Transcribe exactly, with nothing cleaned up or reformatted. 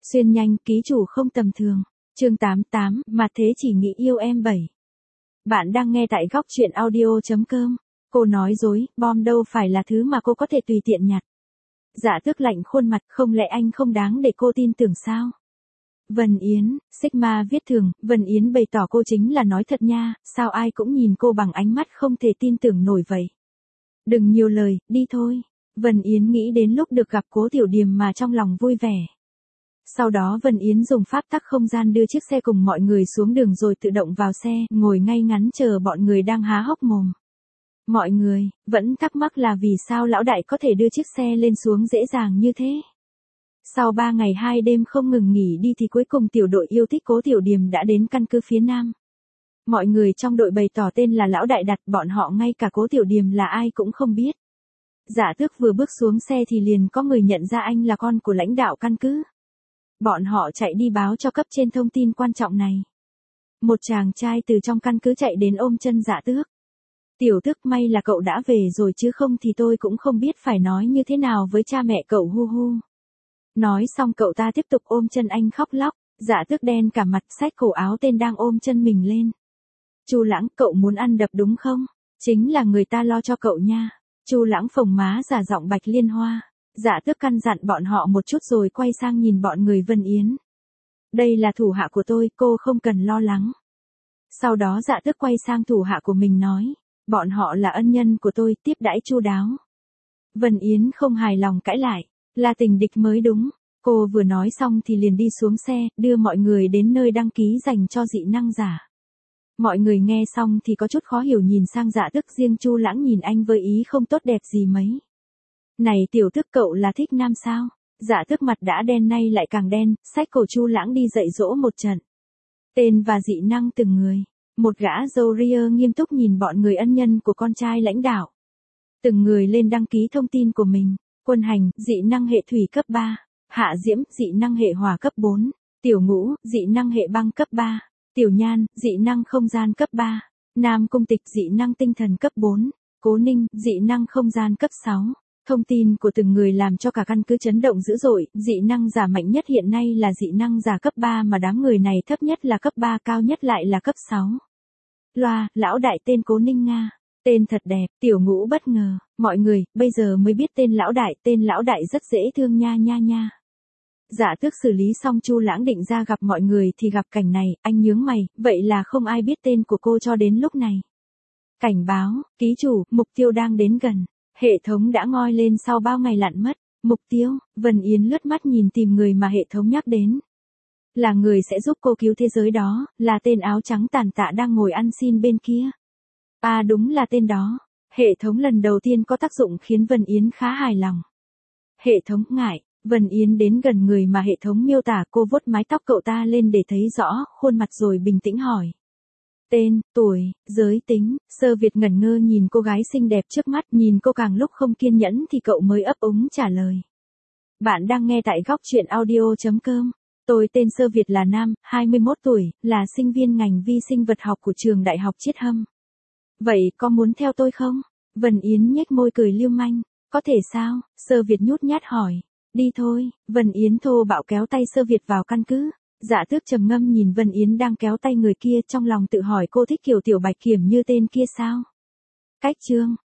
Xuyên nhanh, ký chủ không tầm thường. Chương tám mươi tám, mà thế chỉ nghĩ yêu em bảy. Bạn đang nghe tại góc truyện audio chấm com. Cô nói dối, bom đâu phải là thứ mà cô có thể tùy tiện nhặt. Dạ Tước lạnh khuôn mặt, không lẽ anh không đáng để cô tin tưởng sao? Vân Yến, Sigma viết thường, Vân Yến bày tỏ cô chính là nói thật nha, sao ai cũng nhìn cô bằng ánh mắt không thể tin tưởng nổi vậy. Đừng nhiều lời, đi thôi. Vân Yến nghĩ đến lúc được gặp Cố Tiểu Điềm mà trong lòng vui vẻ. Sau đó Vân Yến dùng pháp tắc không gian đưa chiếc xe cùng mọi người xuống đường rồi tự động vào xe, ngồi ngay ngắn chờ bọn người đang há hốc mồm. Mọi người, vẫn thắc mắc là vì sao lão đại có thể đưa chiếc xe lên xuống dễ dàng như thế. Sau ba ngày hai đêm không ngừng nghỉ đi thì cuối cùng tiểu đội yêu thích Cố Tiểu Điềm đã đến căn cứ phía Nam. Mọi người trong đội bày tỏ tên là lão đại đặt, bọn họ ngay cả Cố Tiểu Điềm là ai cũng không biết. Dạ Tước vừa bước xuống xe thì liền có người nhận ra anh là con của lãnh đạo căn cứ. Bọn họ chạy đi báo cho cấp trên thông tin quan trọng này. Một chàng trai từ trong căn cứ chạy đến ôm chân Dạ Tước. Tiểu Tước, may là cậu đã về rồi chứ không thì tôi cũng không biết phải nói như thế nào với cha mẹ cậu, hu hu. Nói xong cậu ta tiếp tục ôm chân anh khóc lóc. Dạ Tước đen cả mặt, xách cổ áo tên đang ôm chân mình lên. Chu Lãng, cậu muốn ăn đập đúng không? Chính là người ta lo cho cậu nha. Chu Lãng phồng má giả giọng Bạch Liên Hoa. Dạ Tước căn dặn bọn họ một chút rồi quay sang nhìn bọn người Vân Yến. Đây là thủ hạ của tôi, cô không cần lo lắng. Sau đó Dạ Tước quay sang thủ hạ của mình nói. Bọn họ là ân nhân của tôi, tiếp đãi chu đáo. Vân Yến không hài lòng cãi lại. Là tình địch mới đúng. Cô vừa nói xong thì liền đi xuống xe, đưa mọi người đến nơi đăng ký dành cho dị năng giả. Mọi người nghe xong thì có chút khó hiểu nhìn sang Dạ Tước, riêng Chu Lãng nhìn anh với ý không tốt đẹp gì mấy. Này Tiểu Tước, cậu là thích nam sao? Dạ Tước mặt đã đen nay lại càng đen, xách cổ Chu Lãng đi dạy dỗ một trận. Tên và dị năng từng người. Một gã râu ria nghiêm túc nhìn bọn người ân nhân của con trai lãnh đạo. Từng người lên đăng ký thông tin của mình. Quân Hành, dị năng hệ thủy cấp ba. Hạ Diễm, dị năng hệ hỏa cấp bốn. Tiểu Ngũ, dị năng hệ băng cấp ba. Tiểu Nhan, dị năng không gian cấp ba. Nam Cung Tịch, dị năng tinh thần cấp bốn. Cố Ninh, dị năng không gian cấp sáu. Thông tin của từng người làm cho cả căn cứ chấn động dữ dội, dị năng giả mạnh nhất hiện nay là dị năng giả cấp ba mà đám người này thấp nhất là cấp ba, cao nhất lại là cấp sáu. Loa, lão đại tên Cố Ninh Nga. Tên thật đẹp. Tiểu Ngũ bất ngờ. Mọi người, bây giờ mới biết tên lão đại, tên lão đại rất dễ thương nha nha nha. Dạ Tước xử lý xong Chu Lãng định ra gặp mọi người thì gặp cảnh này, anh nhướng mày, vậy là không ai biết tên của cô cho đến lúc này. Cảnh báo, ký chủ, mục tiêu đang đến gần. Hệ thống đã ngoi lên sau bao ngày lặn mất. Mục tiêu, Vân Yến lướt mắt nhìn tìm người mà hệ thống nhắc đến. Là người sẽ giúp cô cứu thế giới đó, là tên áo trắng tàn tạ đang ngồi ăn xin bên kia. À đúng là tên đó. Hệ thống lần đầu tiên có tác dụng khiến Vân Yến khá hài lòng. Hệ thống ngại, Vân Yến đến gần người mà hệ thống miêu tả, cô vuốt mái tóc cậu ta lên để thấy rõ khuôn mặt rồi bình tĩnh hỏi. Tên, tuổi, giới tính. Sơ Việt ngẩn ngơ nhìn cô gái xinh đẹp trước mắt, nhìn cô càng lúc không kiên nhẫn thì cậu mới ấp úng trả lời. Bạn đang nghe tại góc truyện audio chấm com. Tôi tên Sơ Việt, là nam, hai mươi mốt tuổi, là sinh viên ngành vi sinh vật học của trường Đại học Chiết Hâm. Vậy có muốn theo tôi không? Vân Yến nhếch môi cười lưu manh. Có thể sao? Sơ Việt nhút nhát hỏi. Đi thôi. Vân Yến thô bạo kéo tay Sơ Việt vào căn cứ. Dạ Tước trầm ngâm nhìn Vân Yến đang kéo tay người kia, trong lòng tự hỏi cô thích kiểu tiểu bạch kiểm như tên kia sao? Cách chương.